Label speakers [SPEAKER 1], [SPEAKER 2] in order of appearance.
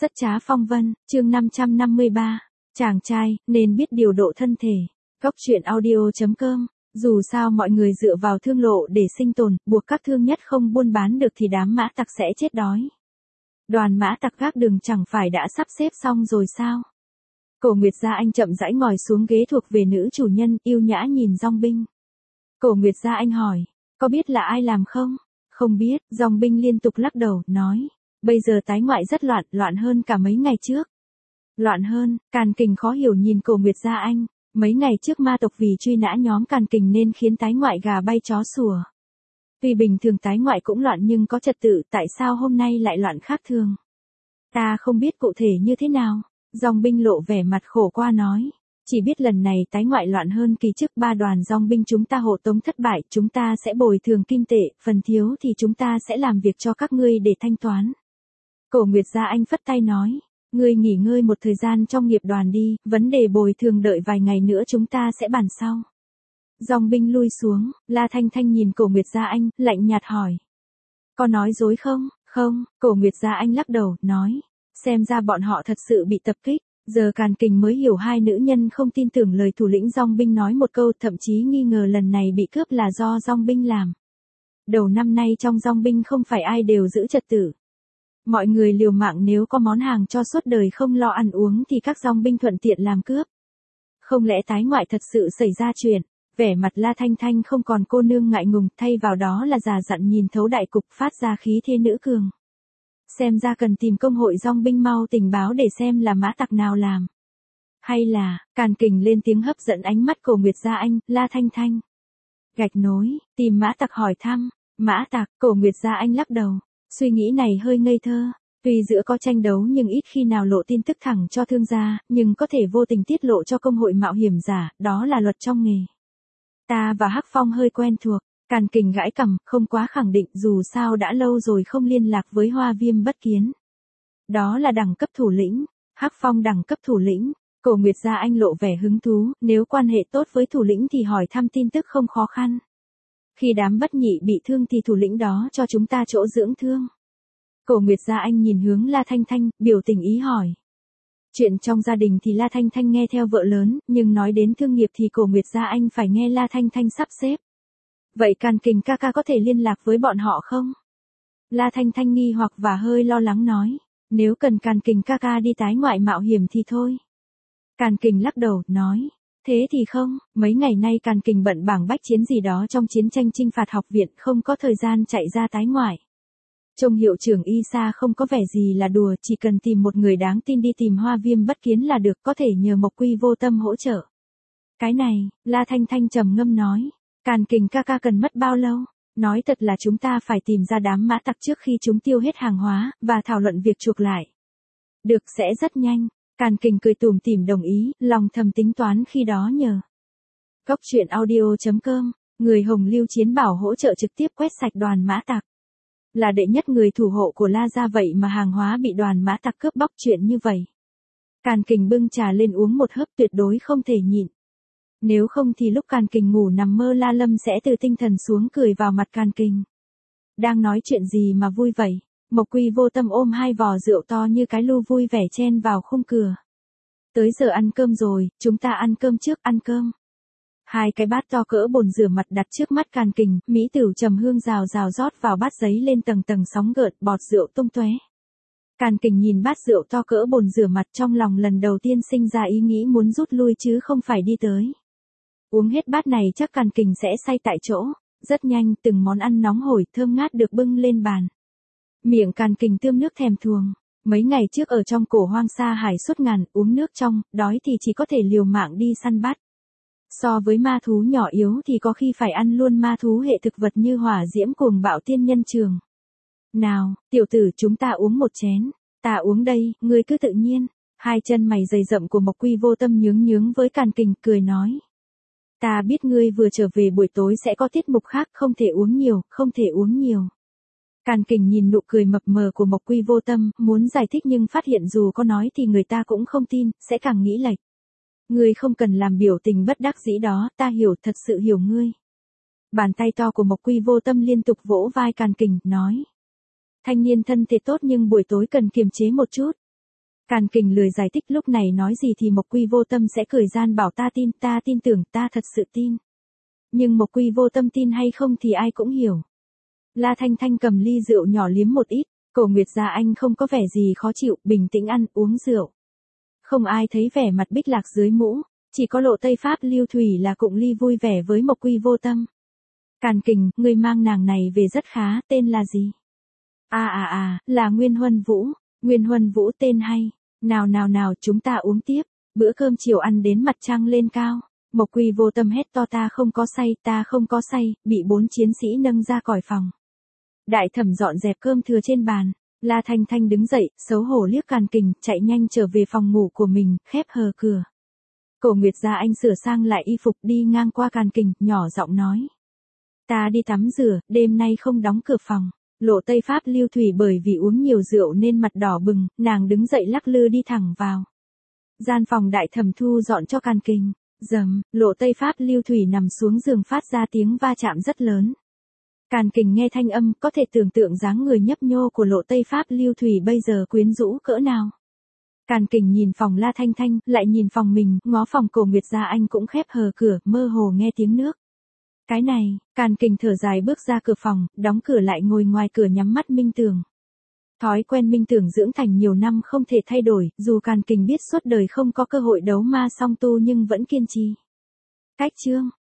[SPEAKER 1] Rất trá phong vân, chương 553. Chàng trai, nên biết điều độ thân thể. Góc truyện audio.com. Dù sao mọi người dựa vào thương lộ để sinh tồn, buộc các thương nhất không buôn bán được thì đám mã tặc sẽ chết đói. Đoàn mã tặc gác đường chẳng phải đã sắp xếp xong rồi sao? Cổ Nguyệt Gia Anh chậm rãi ngồi xuống ghế thuộc về nữ chủ nhân, yêu nhã nhìn Dòng Binh. Cổ Nguyệt Gia Anh hỏi, có biết là ai làm không? Không biết, Dòng Binh liên tục lắc đầu, nói. Bây giờ tái ngoại rất loạn, loạn hơn cả mấy ngày trước. Loạn hơn, Càn Kình khó hiểu nhìn Cổ Nguyệt Gia Anh. Mấy ngày trước ma tộc vì truy nã nhóm Càn Kình nên khiến tái ngoại gà bay chó sủa. Tuy bình thường tái ngoại cũng loạn nhưng có trật tự, tại sao hôm nay lại loạn khác thường? Ta không biết cụ thể như thế nào. Dòng Binh lộ vẻ mặt khổ qua nói. Chỉ biết lần này tái ngoại loạn hơn kỳ trước, 3 đoàn dòng binh chúng ta hộ tống thất bại, chúng ta sẽ bồi thường kim tệ, phần thiếu thì chúng ta sẽ làm việc cho các ngươi để thanh toán. Cổ Nguyệt Gia Anh phất tay nói, ngươi nghỉ ngơi một thời gian trong nghiệp đoàn đi, vấn đề bồi thường đợi vài ngày nữa chúng ta sẽ bàn sau. Dòng Binh lui xuống, La Thanh Thanh nhìn Cổ Nguyệt Gia Anh, lạnh nhạt hỏi. Có nói dối không? Không, Cổ Nguyệt Gia Anh lắc đầu, nói. Xem ra bọn họ thật sự bị tập kích. Giờ Càn Kình mới hiểu hai nữ nhân không tin tưởng lời thủ lĩnh Dòng Binh nói một câu, thậm chí nghi ngờ lần này bị cướp là do Dòng Binh làm. Đầu năm nay trong Dòng Binh không phải ai đều giữ trật tự. Mọi người liều mạng nếu có món hàng cho suốt đời không lo ăn uống thì các Dòng Binh thuận tiện làm cướp. Không lẽ tái ngoại thật sự xảy ra chuyện? Vẻ mặt La Thanh Thanh không còn cô nương ngại ngùng, thay vào đó là già dặn nhìn thấu đại cục, phát ra khí thế nữ cường. Xem ra cần tìm công hội Dòng Binh mau tình báo để xem là mã tặc nào làm. Hay là, Càn Kình lên tiếng hấp dẫn ánh mắt Cổ Nguyệt Gia Anh, La Thanh Thanh. Gạch nối, tìm mã tặc hỏi thăm. Mã tặc, Cổ Nguyệt Gia Anh lắc đầu. Suy nghĩ này hơi ngây thơ. Tuy giữa có tranh đấu nhưng ít khi nào lộ tin tức thẳng cho thương gia, nhưng có thể vô tình tiết lộ cho công hội mạo hiểm giả, đó là luật trong nghề. Ta và Hắc Phong hơi quen thuộc. Càn Kình gãi cằm, không quá khẳng định, dù sao đã lâu rồi không liên lạc với Hoa Viêm Bất Kiến. Đó là đẳng cấp thủ lĩnh. Hắc Phong đẳng cấp thủ lĩnh. Cổ Nguyệt Gia Anh lộ vẻ hứng thú, nếu quan hệ tốt với thủ lĩnh thì hỏi thăm tin tức không khó khăn. Khi đám Bất Nhị bị thương thì thủ lĩnh đó cho chúng ta chỗ dưỡng thương. Cổ Nguyệt Gia Anh nhìn hướng La Thanh Thanh, biểu tình ý hỏi. Chuyện trong gia đình thì La Thanh Thanh nghe theo vợ lớn, nhưng nói đến thương nghiệp thì Cổ Nguyệt Gia Anh phải nghe La Thanh Thanh sắp xếp. Vậy Càn Kình ca ca có thể liên lạc với bọn họ không? La Thanh Thanh nghi hoặc và hơi lo lắng nói. Nếu cần Càn Kình ca ca đi tái ngoại mạo hiểm thì thôi. Càn Kình lắc đầu, nói. Thế thì không, mấy ngày nay Càn Kình bận bảng bách chiến gì đó trong chiến tranh chinh phạt học viện, không có thời gian chạy ra tái ngoại. Trông hiệu trưởng Y Sa không có vẻ gì là đùa, chỉ cần tìm một người đáng tin đi tìm Hoa Viêm Bất Kiến là được, có thể nhờ Mộc Quy Vô Tâm hỗ trợ. Cái này, La Thanh Thanh trầm ngâm nói. Càn Kình ca ca cần mất bao lâu? Nói thật là chúng ta phải tìm ra đám mã tặc trước khi chúng tiêu hết hàng hóa, và thảo luận việc chuộc lại. Được, sẽ rất nhanh. Càn Kình cười tủm tỉm đồng ý, lòng thầm tính toán khi đó nhờ. Góc truyện audio.com, người Hồng Lưu Chiến Bảo hỗ trợ trực tiếp quét sạch đoàn mã tặc. Là đệ nhất người thủ hộ của La Gia vậy mà hàng hóa bị đoàn mã tặc cướp bóc, chuyện như vậy. Càn Kình bưng trà lên uống một hớp, tuyệt đối không thể nhịn. Nếu không thì lúc Càn Kình ngủ nằm mơ La Lâm sẽ từ tinh thần xuống cười vào mặt Càn Kình. Đang nói chuyện gì mà vui vậy? Mộc Quy Vô Tâm ôm 2 vò rượu to như cái lu vui vẻ chen vào khung cửa. Tới giờ ăn cơm rồi, chúng ta ăn cơm trước, ăn cơm. 2 cái bát to cỡ bồn rửa mặt đặt trước mắt Càn Kình, mỹ tử trầm hương rào rào rót vào bát giấy lên tầng tầng sóng gợn, bọt rượu tung tóe. Càn Kình nhìn bát rượu to cỡ bồn rửa mặt, trong lòng lần đầu tiên sinh ra ý nghĩ muốn rút lui chứ không phải đi tới. Uống hết bát này chắc Càn Kình sẽ say tại chỗ. Rất nhanh, từng món ăn nóng hổi, thơm ngát được bưng lên bàn. Miệng Càn Kình tươm nước thèm thuồng. Mấy ngày trước ở trong cổ hoang sa hải suốt ngàn, uống nước trong, đói thì chỉ có thể liều mạng đi săn bắt. So với ma thú nhỏ yếu thì có khi phải ăn luôn ma thú hệ thực vật như hỏa diễm cuồng bạo tiên nhân trường. Nào, tiểu tử, chúng ta uống một chén. Ta uống đây, ngươi cứ tự nhiên. 2 chân mày dày rậm của Mộc Quy Vô Tâm nhướng nhướng với Càn Kình, cười nói. Ta biết ngươi vừa trở về, buổi tối sẽ có tiết mục khác, không thể uống nhiều, không thể uống nhiều. Càn Kình nhìn nụ cười mập mờ của Mộc Quy Vô Tâm, muốn giải thích nhưng phát hiện dù có nói thì người ta cũng không tin, sẽ càng nghĩ lệch. Ngươi không cần làm biểu tình bất đắc dĩ đó, ta hiểu, thật sự hiểu ngươi. Bàn tay to của Mộc Quy Vô Tâm liên tục vỗ vai Càn Kình, nói. Thanh niên thân thể tốt nhưng buổi tối cần kiềm chế một chút. Càn Kình lười giải thích lúc này nói gì thì Mộc Quy Vô Tâm sẽ cười gian bảo ta tin tưởng, ta thật sự tin. Nhưng Mộc Quy Vô Tâm tin hay không thì ai cũng hiểu. La Thanh Thanh cầm ly rượu nhỏ liếm một ít, Cổ Nguyệt Gia Anh không có vẻ gì khó chịu, bình tĩnh ăn, uống rượu. Không ai thấy vẻ mặt Bích Lạc dưới mũ, chỉ có Lộ Tây Pháp Lưu Thủy là cụng ly vui vẻ với Mộc Quy Vô Tâm. Càn Kình, ngươi mang nàng này về rất khá, tên là gì? Là Nguyên Huân Vũ. Nguyên Huân Vũ tên hay. Nào, chúng ta uống tiếp. Bữa cơm chiều ăn đến mặt trăng lên cao. Mộc Quy Vô Tâm hét to ta không có say, bị 4 chiến sĩ nâng ra khỏi phòng. Đại Thẩm dọn dẹp cơm thừa trên bàn. La Thanh Thanh đứng dậy, xấu hổ liếc Càn Kình, chạy nhanh trở về phòng ngủ của mình, khép hờ cửa. Cổ Nguyệt Gia Anh sửa sang lại y phục đi ngang qua Càn Kình, nhỏ giọng nói. Ta đi tắm rửa, đêm nay không đóng cửa phòng. Lộ Tây Pháp Lưu Thủy bởi vì uống nhiều rượu nên mặt đỏ bừng, nàng đứng dậy lắc lư đi thẳng vào. Gian phòng Đại Thẩm thu dọn cho Càn Kình. Dầm, Lộ Tây Pháp Lưu Thủy nằm xuống giường phát ra tiếng va chạm rất lớn. Càn Kình nghe thanh âm, có thể tưởng tượng dáng người nhấp nhô của Lộ Tây Pháp Lưu Thủy bây giờ quyến rũ cỡ nào. Càn Kình nhìn phòng La Thanh Thanh, lại nhìn phòng mình, ngó phòng Cổ Nguyệt Gia Anh cũng khép hờ cửa, mơ hồ nghe tiếng nước. Cái này, Càn Kình thở dài bước ra cửa phòng, đóng cửa lại ngồi ngoài cửa nhắm mắt minh tưởng. Thói quen minh tưởng dưỡng thành nhiều năm không thể thay đổi, dù Càn Kình biết suốt đời không có cơ hội đấu ma song tu nhưng vẫn kiên trì. Cách chương